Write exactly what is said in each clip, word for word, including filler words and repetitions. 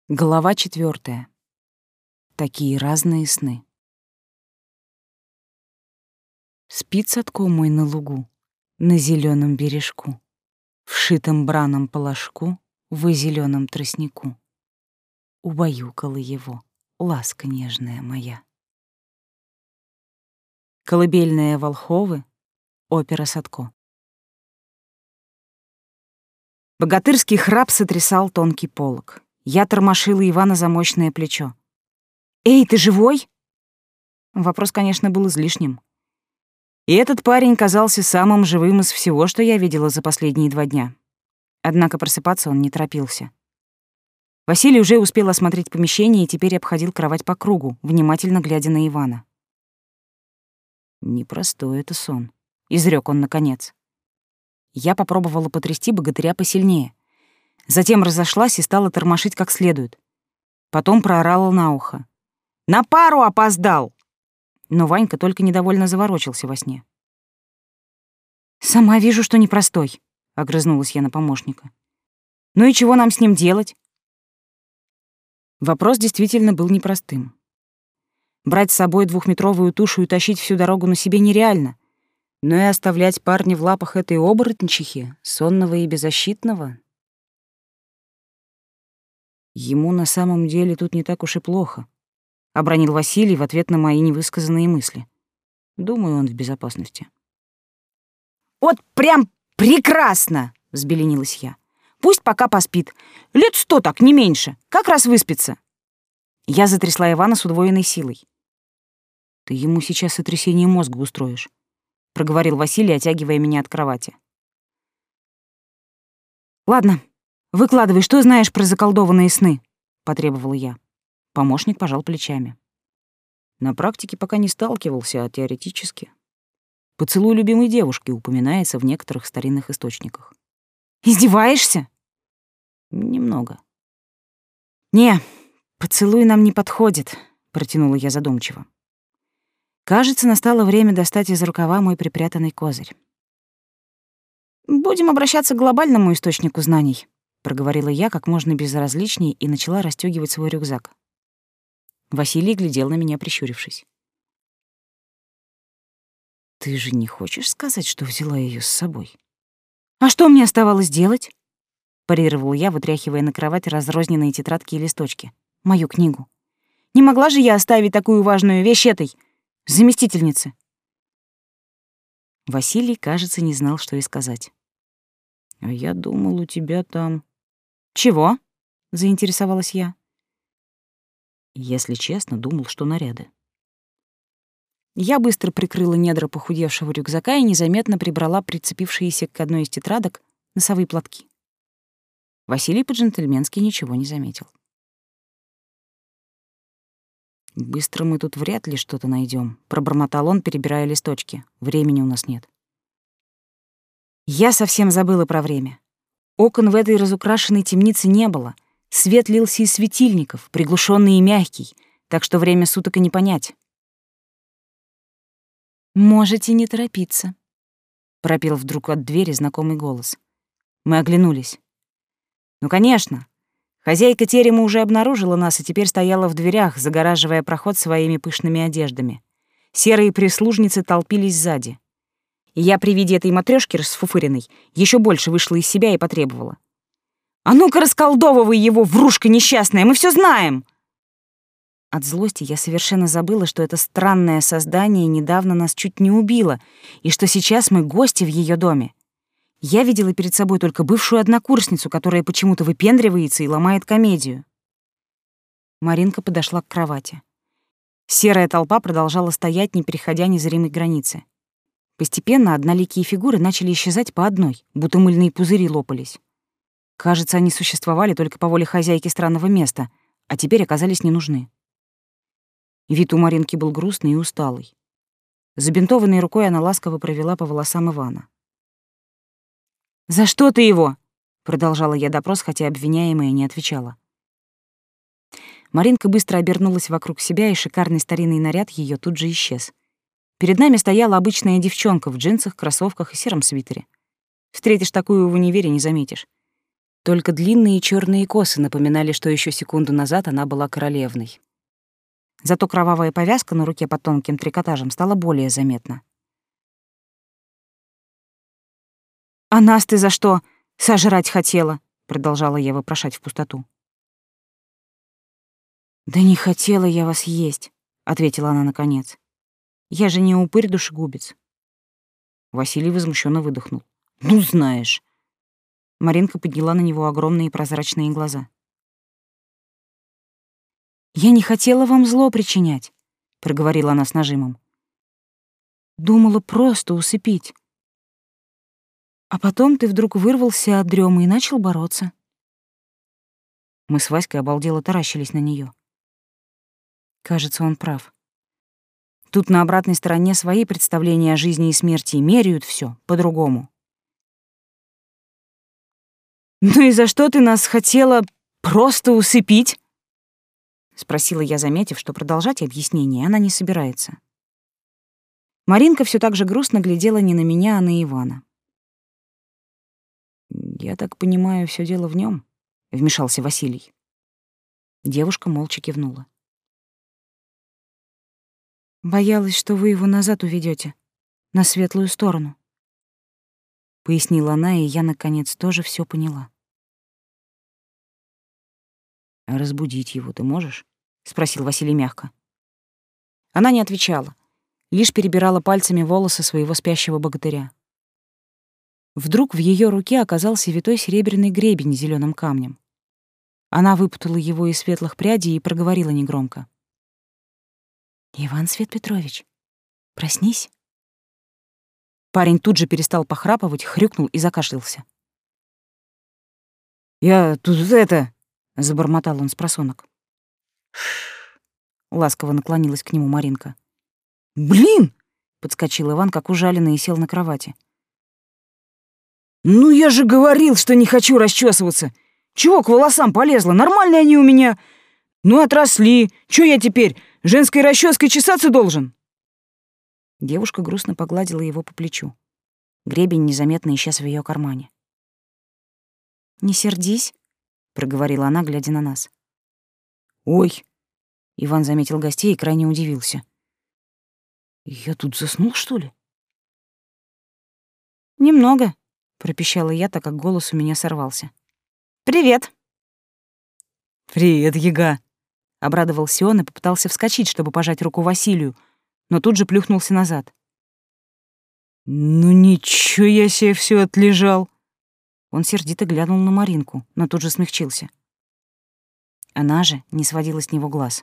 Глава четвёртая. Такие разные сны. Спит Садко мой на лугу, на зелёном бережку, в шитом браном полошку, в зелёном тростнику. Убаюкала его ласка нежная моя. Колыбельная Волховы, опера Садко. Богатырский храп сотрясал тонкий полог. Я тормошила Ивана за мощное плечо. «Эй, ты живой?» Вопрос, конечно, был излишним. И этот парень казался самым живым из всего, что я видела за последние два дня. Однако просыпаться он не торопился. Василий уже успел осмотреть помещение и теперь обходил кровать по кругу, внимательно глядя на Ивана. «Непростой это сон», — изрёк он наконец. Я попробовала потрясти богатыря посильнее. Затем разошлась и стала тормошить как следует. Потом проорала на ухо: «На пару опоздал!» Но Ванька только недовольно заворочился во сне. «Сама вижу, что непростой», — огрызнулась я на помощника. «Ну и чего нам с ним делать?» Вопрос действительно был непростым. Брать с собой двухметровую тушу и тащить всю дорогу на себе нереально, но и оставлять парня в лапах этой оборотничихи, сонного и беззащитного... Ему на самом деле тут не так уж и плохо, — обронил Василий в ответ на мои невысказанные мысли. Думаю, он в безопасности. «Вот прям прекрасно!» — взбеленилась я. «Пусть пока поспит. Лет сто так, не меньше. Как раз выспится». Я затрясла Ивана с удвоенной силой. «Ты ему сейчас сотрясение мозга устроишь», — проговорил Василий, оттягивая меня от кровати. «Ладно, выкладывай, что знаешь про заколдованные сны?» — потребовала я. Помощник пожал плечами. На практике пока не сталкивался, а теоретически. Поцелуй любимой девушки упоминается в некоторых старинных источниках. «Издеваешься?» «Немного». «Не, поцелуй нам не подходит», — протянула я задумчиво. Кажется, настало время достать из рукава мой припрятанный козырь. «Будем обращаться к глобальному источнику знаний», — проговорила я как можно безразличней и начала расстёгивать свой рюкзак. Василий глядел на меня, прищурившись. «Ты же не хочешь сказать, что взяла её с собой?» «А что мне оставалось делать?» — парировала я, вытряхивая на кровать разрозненные тетрадки и листочки. «Мою книгу. Не могла же я оставить такую важную вещь этой заместительнице?» Василий, кажется, не знал, что и сказать. «А я думал, у тебя там...» «Чего?» — заинтересовалась я. Если честно, думал, что наряды. Я быстро прикрыла недра похудевшего рюкзака и незаметно прибрала прицепившиеся к одной из тетрадок носовые платки. Василий по-джентльменски ничего не заметил. «Быстро мы тут вряд ли что-то найдем, пробормотал он, перебирая листочки. «Времени у нас нет». Я совсем забыла про время. Окон в этой разукрашенной темнице не было. Свет лился из светильников, приглушенный и мягкий, так что время суток и не понять. «Можете не торопиться», — пропел вдруг от двери знакомый голос. Мы оглянулись. Ну, конечно. Хозяйка терема уже обнаружила нас и теперь стояла в дверях, загораживая проход своими пышными одеждами. Серые прислужницы толпились сзади. И я при виде этой матрёшки расфуфыренной еще больше вышла из себя и потребовала: «А ну-ка расколдовывай его, врушка несчастная, мы все знаем!» От злости я совершенно забыла, что это странное создание недавно нас чуть не убило, и что сейчас мы гости в ее доме. Я видела перед собой только бывшую однокурсницу, которая почему-то выпендривается и ломает комедию. Маринка подошла к кровати. Серая толпа продолжала стоять, не переходя незримой границы. Постепенно одноликие фигуры начали исчезать по одной, будто мыльные пузыри лопались. Кажется, они существовали только по воле хозяйки странного места, а теперь оказались не нужны. Вид у Маринки был грустный и усталый. Забинтованной рукой она ласково провела по волосам Ивана. «За что ты его?» — продолжала я допрос, хотя обвиняемая не отвечала. Маринка быстро обернулась вокруг себя, и шикарный старинный наряд ее тут же исчез. Перед нами стояла обычная девчонка в джинсах, кроссовках и сером свитере. Встретишь такую в универе, не заметишь. Только длинные черные косы напоминали, что еще секунду назад она была королевной. Зато кровавая повязка на руке под тонким трикотажем стала более заметна. «А нас ты за что сожрать хотела?» — продолжала я вопрошать в пустоту. «Да не хотела я вас есть», — ответила она наконец. «Я же не упырь-душегубец». Василий возмущенно выдохнул. «Ну, знаешь». Маринка подняла на него огромные прозрачные глаза. «Я не хотела вам зло причинять», — проговорила она с нажимом. «Думала просто усыпить. А потом ты вдруг вырвался от дрёмы и начал бороться». Мы с Васькой обалдело таращились на неё. Кажется, он прав. Тут на обратной стороне свои представления о жизни и смерти и меряют всё по-другому. «Ну и за что ты нас хотела просто усыпить?» — спросила я, заметив, что продолжать объяснение она не собирается. Маринка всё так же грустно глядела не на меня, а на Ивана. «Я так понимаю, всё дело в нём», — вмешался Василий. Девушка молча кивнула. «Боялась, что вы его назад уведёте, на светлую сторону», — пояснила она, и я, наконец, тоже всё поняла. «А разбудить его ты можешь?» — спросил Василий мягко. Она не отвечала, лишь перебирала пальцами волосы своего спящего богатыря. Вдруг в её руке оказался витой серебряный гребень с зелёным камнем. Она выпутала его из светлых прядей и проговорила негромко. «Иван Свет Петрович, проснись». Парень тут же перестал похрапывать, хрюкнул и закашлялся. «Я тут это...» — забормотал он спросонок. Ласково наклонилась к нему Маринка. «Блин!» — подскочил Иван, как ужаленный, и сел на кровати. «Ну я же говорил, что не хочу расчесываться! Чего к волосам полезла? Нормальные они у меня! Ну отросли! Чё я теперь, женской расческой чесаться должен?» Девушка грустно погладила его по плечу. Гребень незаметно исчез в её кармане. «Не сердись», — проговорила она, глядя на нас. «Ой!» — Иван заметил гостей и крайне удивился. «Я тут заснул, что ли?» «Немного», — пропищала я, так как голос у меня сорвался. «Привет!» «Привет, Яга!» — обрадовался он и попытался вскочить, чтобы пожать руку Василию, но тут же плюхнулся назад. «Ну ничего я себе всё отлежал!» Он сердито глянул на Маринку, но тут же смягчился. Она же не сводила с него глаз.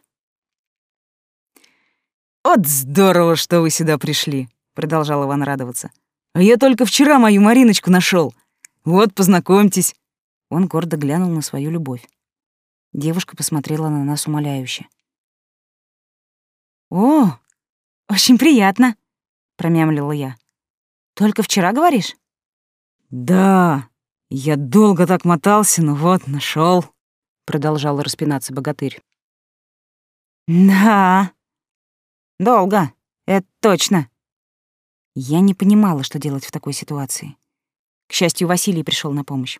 «Вот здорово, что вы сюда пришли!» — продолжал Иван радоваться. «А я только вчера мою Мариночку нашёл. Вот, познакомьтесь!» Он гордо глянул на свою любовь. Девушка посмотрела на нас умоляюще. «О, очень приятно!» — промямлила я. «Только вчера, говоришь?» «Да, я долго так мотался, но вот нашёл», — продолжал распинаться богатырь. «Да, долго, это точно». Я не понимала, что делать в такой ситуации. К счастью, Василий пришёл на помощь.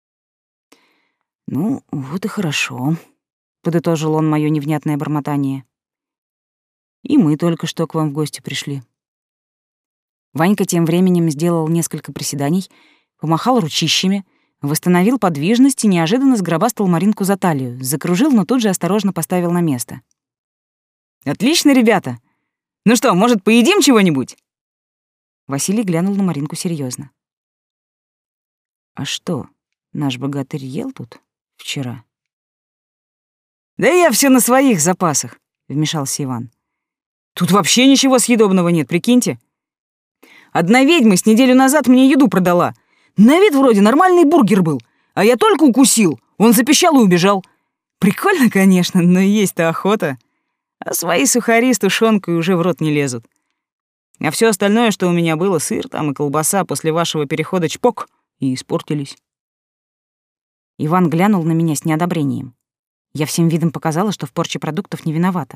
«Ну, вот и хорошо», — подытожил он моё невнятное бормотание. «И мы только что к вам в гости пришли». Ванька тем временем сделал несколько приседаний, помахал ручищами, восстановил подвижность и неожиданно сгробастал Маринку за талию, закружил, но тут же осторожно поставил на место. «Отлично, ребята! Ну что, может, поедим чего-нибудь?» Василий глянул на Маринку серьёзно. «А что, наш богатырь ел тут вчера?» «Да я всё на своих запасах», — вмешался Иван. «Тут вообще ничего съедобного нет, прикиньте. Одна ведьма с неделю назад мне еду продала. На вид вроде нормальный бургер был, а я только укусил, он запищал и убежал. Прикольно, конечно, но есть-то охота. А свои сухари с тушёнкой уже в рот не лезут. А всё остальное, что у меня было, сыр там и колбаса, после вашего перехода чпок, и испортились». Иван глянул на меня с неодобрением. Я всем видом показала, что в порче продуктов не виновата.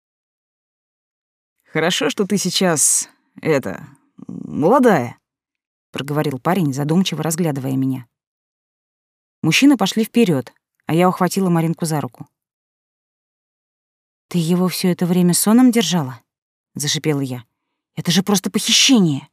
«Хорошо, что ты сейчас, это, молодая», — проговорил парень, задумчиво разглядывая меня. Мужчины пошли вперед, а я ухватила Маринку за руку. «Ты его все это время соном держала?» — зашипела я. «Это же просто похищение!»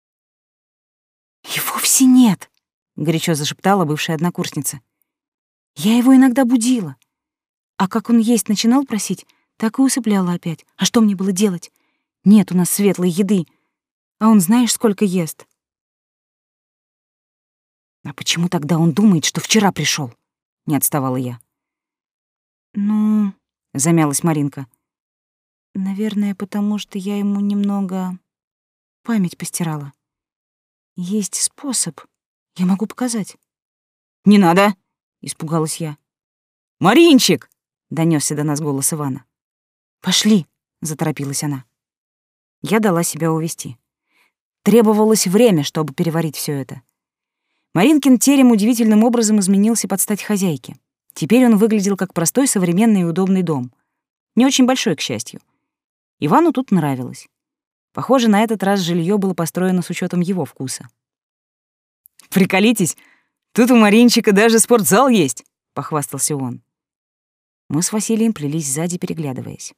«И вовсе нет!» — горячо зашептала бывшая однокурсница. «Я его иногда будила. А как он есть начинал просить, так и усыпляла опять. А что мне было делать? Нет у нас светлой еды, а он знаешь, сколько ест». «А почему тогда он думает, что вчера пришел? Не отставала я. «Ну...» — замялась Маринка. «Наверное, потому что я ему немного память постирала. Есть способ. Я могу показать». «Не надо!» — испугалась я. «Маринчик!» — донёсся до нас голос Ивана. «Пошли!» — заторопилась она. Я дала себя увести. Требовалось время, чтобы переварить всё это. Маринкин терем удивительным образом изменился под стать хозяйке. Теперь он выглядел как простой, современный и удобный дом. Не очень большой, к счастью. Ивану тут нравилось. Похоже, на этот раз жилье было построено с учетом его вкуса. «Приколитесь, тут у Маринчика даже спортзал есть», — похвастался он. Мы с Василием плелись сзади, переглядываясь.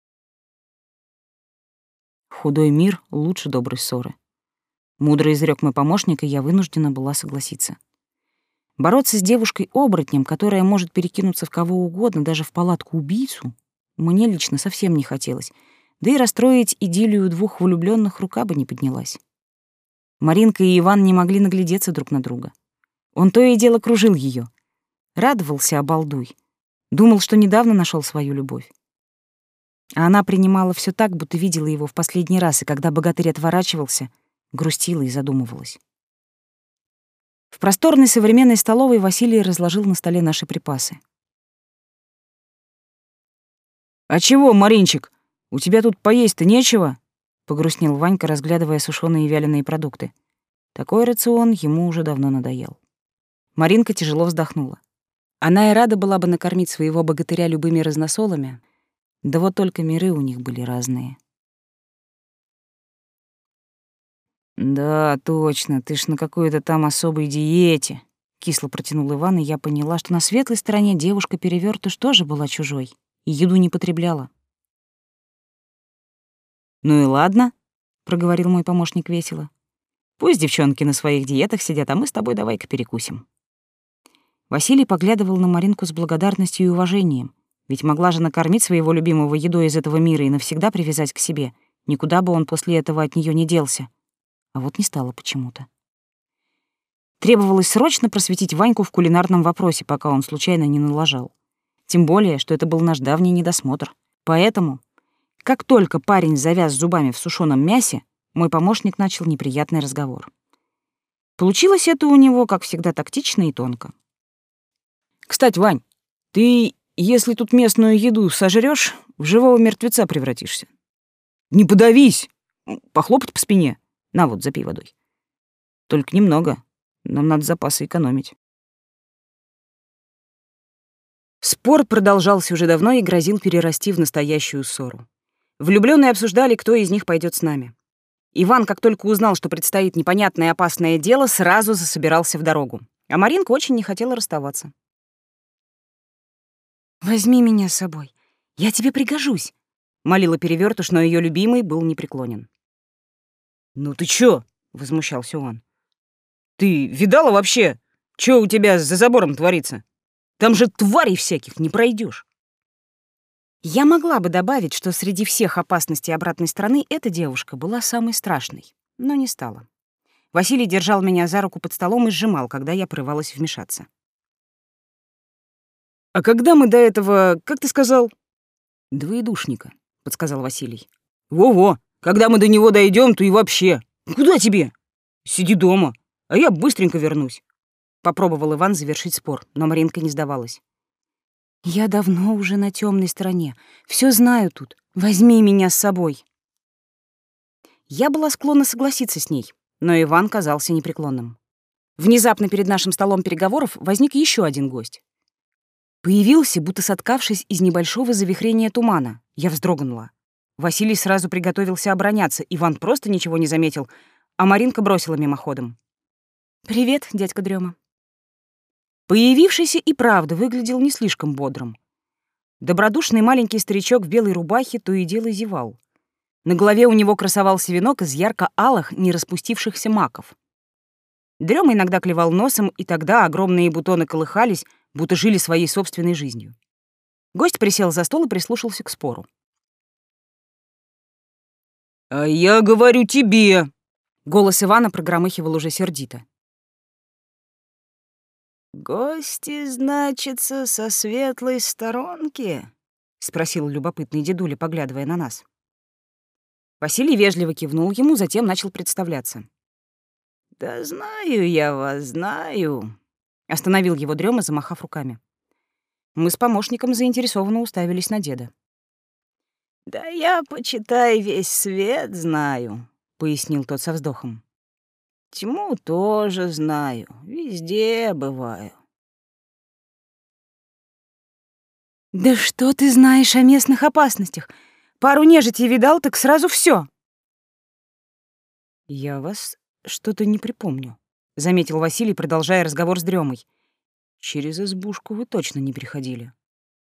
Худой мир лучше доброй ссоры. Мудро изрёк мой помощник, и я вынуждена была согласиться. Бороться с девушкой-оборотнем, которая может перекинуться в кого угодно, даже в палатку-убийцу, мне лично совсем не хотелось, да и расстроить идиллию двух влюблённых рука бы не поднялась. Маринка и Иван не могли наглядеться друг на друга. Он то и дело кружил её, радовался обалдуй, думал, что недавно нашёл свою любовь. А она принимала всё так, будто видела его в последний раз, и когда богатырь отворачивался, грустила и задумывалась. В просторной современной столовой Василий разложил на столе наши припасы. «А чего, Маринчик, у тебя тут поесть-то нечего?» — погрустнел Ванька, разглядывая сушёные и вяленые продукты. Такой рацион ему уже давно надоел. Маринка тяжело вздохнула. Она и рада была бы накормить своего богатыря любыми разносолами, да вот только миры у них были разные. «Да, точно, ты ж на какой-то там особой диете», — кисло протянул Иван, и я поняла, что на светлой стороне девушка-перевёртыш тоже была чужой и еду не потребляла. «Ну и ладно», — проговорил мой помощник весело. «Пусть девчонки на своих диетах сидят, а мы с тобой давай-ка перекусим». Василий поглядывал на Маринку с благодарностью и уважением, ведь могла же накормить своего любимого едой из этого мира и навсегда привязать к себе. Никуда бы он после этого от неё не делся. А вот не стало почему-то. Требовалось срочно просветить Ваньку в кулинарном вопросе, пока он случайно не налажал. Тем более, что это был наш давний недосмотр. Поэтому, как только парень завяз зубами в сушеном мясе, мой помощник начал неприятный разговор. Получилось это у него, как всегда, тактично и тонко. «Кстати, Вань, ты, если тут местную еду сожрёшь, в живого мертвеца превратишься. Не подавись! Похлопать по спине. На вот, запей водой. Только немного. Нам надо запасы экономить». Спор продолжался уже давно и грозил перерасти в настоящую ссору. Влюблённые обсуждали, кто из них пойдёт с нами. Иван, как только узнал, что предстоит непонятное и опасное дело, сразу засобирался в дорогу. А Маринка очень не хотела расставаться. «Возьми меня с собой. Я тебе пригожусь», — молила перевёртыш, но её любимый был непреклонен. «Ну ты чё?» — возмущался он. «Ты видала вообще, чё у тебя за забором творится? Там же тварей всяких не пройдёшь». Я могла бы добавить, что среди всех опасностей обратной стороны эта девушка была самой страшной, но не стала. Василий держал меня за руку под столом и сжимал, когда я порывалась вмешаться. «А когда мы до этого, как ты сказал?» «Двоедушника», — подсказал Василий. «Во-во, когда мы до него дойдём, то и вообще. Куда тебе? Сиди дома, а я быстренько вернусь». Попробовал Иван завершить спор, но Маринка не сдавалась. «Я давно уже на тёмной стороне. Всё знаю тут. Возьми меня с собой». Я была склонна согласиться с ней, но Иван казался непреклонным. Внезапно перед нашим столом переговоров возник ещё один гость. Появился, будто соткавшись из небольшого завихрения тумана. Я вздрогнула. Василий сразу приготовился обороняться, Иван просто ничего не заметил, а Маринка бросила мимоходом: «Привет, дядька Дрёма». Появившийся и правда выглядел не слишком бодрым. Добродушный маленький старичок в белой рубахе то и дело зевал. На голове у него красовался венок из ярко-алых, не распустившихся маков. Дрёма иногда клевал носом, и тогда огромные бутоны колыхались, будто жили своей собственной жизнью. Гость присел за стол и прислушался к спору. «А я говорю тебе!» Голос Ивана прогромыхивал уже сердито. «Гости, значится, со светлой сторонки?» — спросил любопытный дедуля, поглядывая на нас. Василий вежливо кивнул ему, затем начал представляться. «Да знаю я вас, знаю», — остановил его Дрёма, замахав руками. Мы с помощником заинтересованно уставились на деда. «Да я, почитай, весь свет знаю», — пояснил тот со вздохом. «Тьму тоже знаю, везде бываю». «Да что ты знаешь о местных опасностях? Пару нежити видал, так сразу всё!» «Я вас что-то не припомню», — заметил Василий, продолжая разговор с Дрёмой. «Через избушку вы точно не приходили».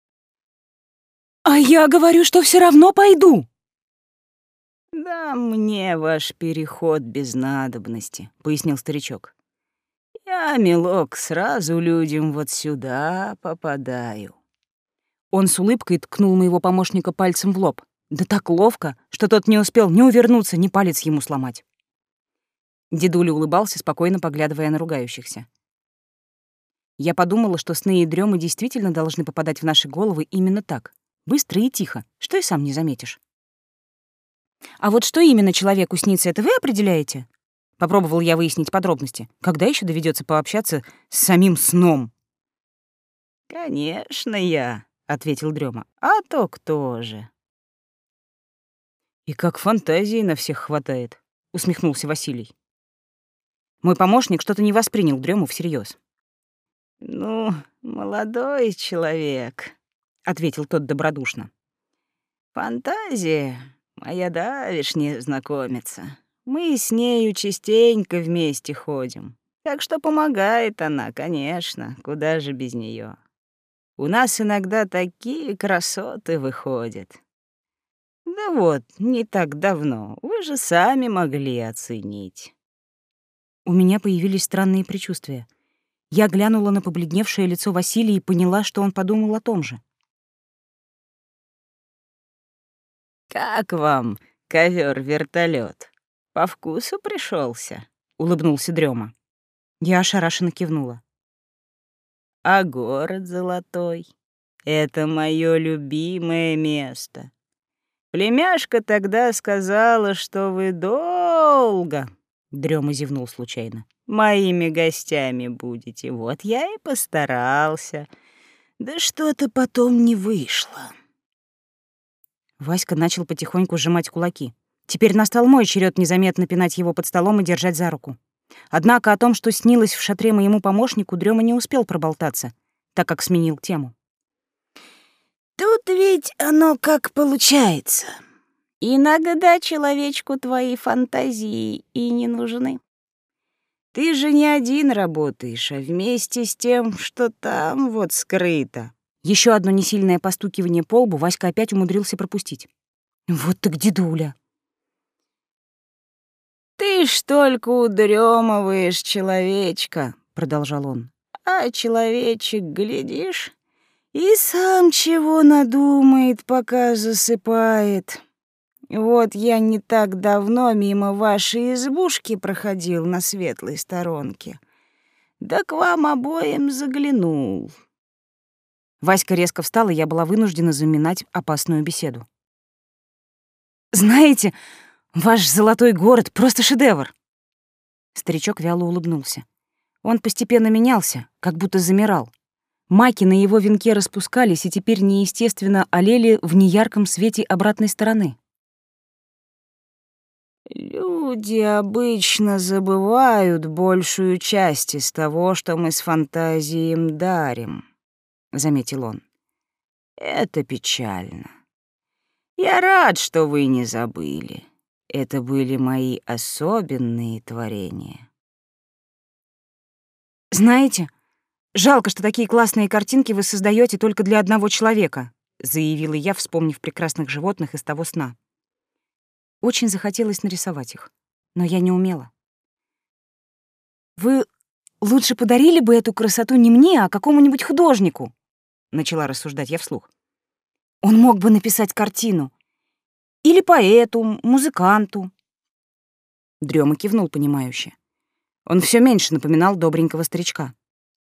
«А я говорю, что всё равно пойду!» «Да мне ваш переход без надобности», — пояснил старичок. «Я, милок, сразу людям вот сюда попадаю». Он с улыбкой ткнул моего помощника пальцем в лоб. Да так ловко, что тот не успел ни увернуться, ни палец ему сломать. Дедуля улыбался, спокойно поглядывая на ругающихся. Я подумала, что сны и дрёмы действительно должны попадать в наши головы именно так, быстро и тихо, что и сам не заметишь. «А вот что именно человеку снится, это вы определяете?» Попробовал я выяснить подробности. Когда еще доведется пообщаться с самим сном? «Конечно, я», — ответил Дрёма. «А то кто же?» «И как фантазии на всех хватает», — усмехнулся Василий. Мой помощник что-то не воспринял Дрёму всерьез. «Ну, молодой человек», — ответил тот добродушно. «Фантазия моя давешняя знакомица. Мы с нею частенько вместе ходим. Так что помогает она, конечно, куда же без неё. У нас иногда такие красоты выходят. Да вот, не так давно, вы же сами могли оценить». У меня появились странные предчувствия. Я глянула на побледневшее лицо Василия и поняла, что он подумал о том же. «Как вам ковёр-вертолёт? По вкусу пришёлся?» — улыбнулся Дрёма. Я ошарашенно кивнула. «А город золотой — это моё любимое место. Племяшка тогда сказала, что вы долго...» — Дрёма зевнул случайно. «Моими гостями будете. Вот я и постарался. Да что-то потом не вышло». Васька начал потихоньку сжимать кулаки. Теперь настал мой черед незаметно пинать его под столом и держать за руку. Однако о том, что снилось в шатре моему помощнику, Дрёма не успел проболтаться, так как сменил тему. «Тут ведь оно как получается. Иногда человечку твои фантазии и не нужны. Ты же не один работаешь, а вместе с тем, что там вот скрыто». Еще одно несильное постукивание по лбу Васька опять умудрился пропустить. Вот так дедуля. «Ты ж только удрёмываешь человечка», — продолжал он. «А человечек, глядишь, и сам чего надумает, пока засыпает. Вот я не так давно мимо вашей избушки проходил на светлой сторонке. Да к вам обоим заглянул». Васька резко встал, и я была вынуждена заминать опасную беседу. «Знаете, ваш золотой город — просто шедевр!» Старичок вяло улыбнулся. Он постепенно менялся, как будто замирал. Маки на его венке распускались и теперь неестественно олели в неярком свете обратной стороны. «Люди обычно забывают большую часть из того, что мы с фантазией им дарим», — заметил он. «Это печально. Я рад, что вы не забыли. Это были мои особенные творения». «Знаете, Жалко, что такие классные картинки вы создаете только для одного человека, заявила я, вспомнив прекрасных животных из того сна. Очень захотелось нарисовать их, но я не умела. Вы лучше подарили бы эту красоту не мне, а какому-нибудь художнику, начала рассуждать я вслух. Он мог бы написать картину. Или поэту, музыканту. Дрёма кивнул понимающе. Он все меньше напоминал добренького старичка.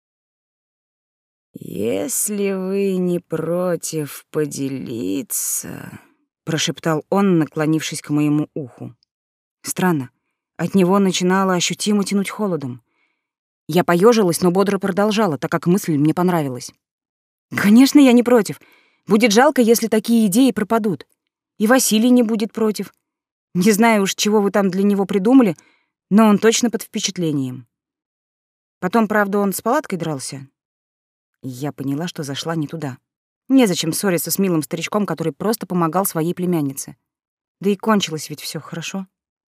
«Если вы не против поделиться...» — прошептал он, наклонившись к моему уху. Странно. От него начинало ощутимо тянуть холодом. Я поежилась, но бодро продолжала, так как мысль мне понравилась. «Конечно, я не против. Будет жалко, если такие идеи пропадут. И Василий не будет против. Не знаю уж, чего вы там для него придумали, но он точно под впечатлением. Потом, правда, он с палаткой дрался». Я поняла, что зашла не туда. Незачем ссориться с милым старичком, который просто помогал своей племяннице. Да и кончилось ведь все хорошо.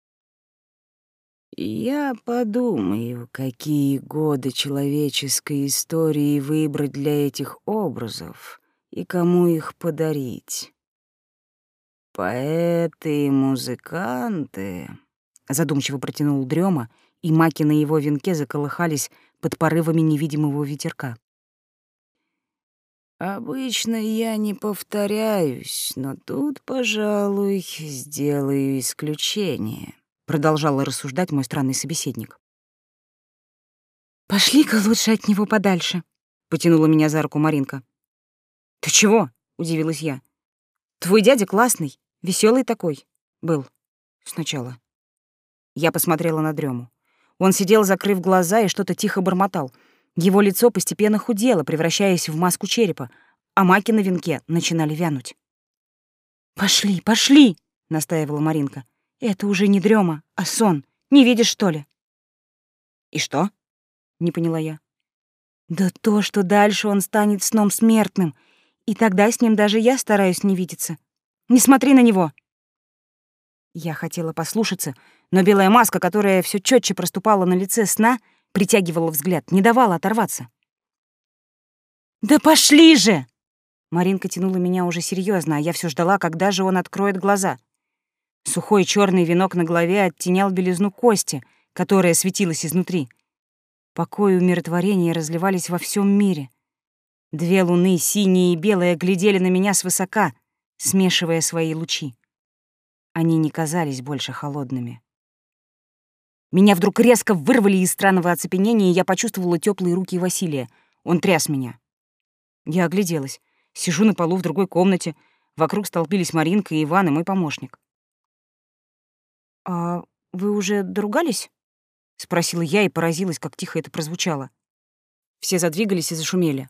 «Я подумаю, какие годы человеческой истории выбрать для этих образов и кому их подарить. Поэты и музыканты...» Задумчиво протянул Дрёма, и маки на его венке заколыхались под порывами невидимого ветерка. «Обычно я не повторяюсь, но тут, пожалуй, сделаю исключение», — продолжал рассуждать мой странный собеседник. «Пошли-ка лучше от него подальше», — потянула меня за руку Маринка. «Ты чего?» — удивилась я. «Твой дядя классный, веселый такой был сначала». Я посмотрела на Дрёму. Он сидел, закрыв глаза, и что-то тихо бормотал. Его лицо постепенно худело, превращаясь в маску черепа, а маки на венке начинали вянуть. «Пошли, пошли!» — настаивала Маринка. «Это уже не дрёма, а сон. Не видишь, что ли?» «И что?» — не поняла я. «Да то, что дальше он станет сном смертным, и тогда с ним даже я стараюсь не видеться. Не смотри на него!» Я хотела послушаться, но белая маска, которая все четче проступала на лице сна, притягивала взгляд, не давала оторваться. «Да пошли же!» Маринка тянула меня уже серьезно, а я все ждала, когда же он откроет глаза. Сухой черный венок на голове оттенял белизну кости, которая светилась изнутри. Покой и умиротворение разливались во всем мире. Две луны, синяя и белая, глядели на меня свысока, смешивая свои лучи. Они не казались больше холодными. Меня вдруг резко вырвали из странного оцепенения, и я почувствовала теплые руки Василия. Он тряс меня. Я огляделась. Сижу на полу в другой комнате. Вокруг столпились Маринка и Иван, и мой помощник. «А вы уже доругались?» — спросила я и поразилась, как тихо это прозвучало. Все задвигались и зашумели.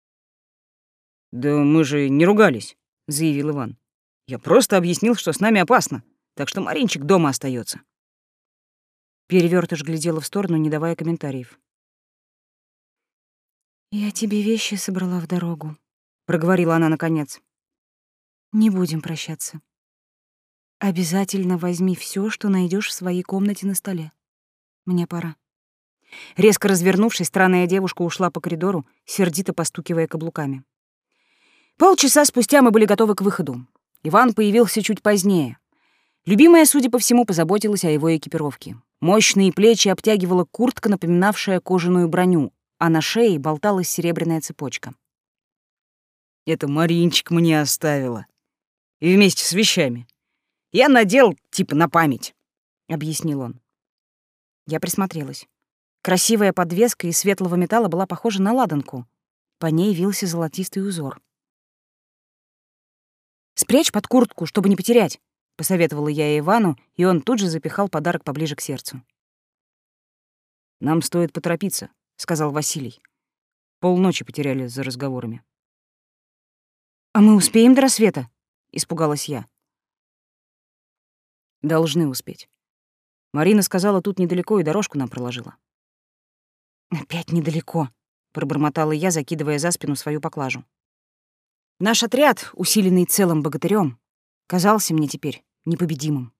«Да мы же не ругались», — заявил Иван. «Я просто объяснил, что с нами опасно, так что Маринчик дома остается. Перевёртыш глядела в сторону, не давая комментариев. «Я тебе вещи собрала в дорогу», — проговорила она наконец. «Не будем прощаться. Обязательно возьми всё, что найдёшь в своей комнате на столе. Мне пора». Резко развернувшись, странная девушка ушла по коридору, сердито постукивая каблуками. Полчаса спустя мы были готовы к выходу. Иван появился чуть позднее. Любимая, судя по всему, позаботилась о его экипировке. Мощные плечи обтягивала куртка, напоминавшая кожаную броню, а на шее болталась серебряная цепочка. «Это Маринчик мне оставила. И вместе с вещами. Я надел, типа, на память», — объяснил он. Я присмотрелась. Красивая подвеска из светлого металла была похожа на ладанку. По ней вился золотистый узор. «Спрячь под куртку, чтобы не потерять», — посоветовала я Ивану, и он тут же запихал подарок поближе к сердцу. «Нам стоит поторопиться», — сказал Василий. Полночи потеряли за разговорами. «А мы успеем до рассвета?» — испугалась я. «Должны успеть. Марина сказала, тут недалеко, и дорожку нам проложила». «Опять недалеко», — пробормотала я, закидывая за спину свою поклажу. Наш отряд, усиленный целым богатырем, казался мне теперь непобедимым.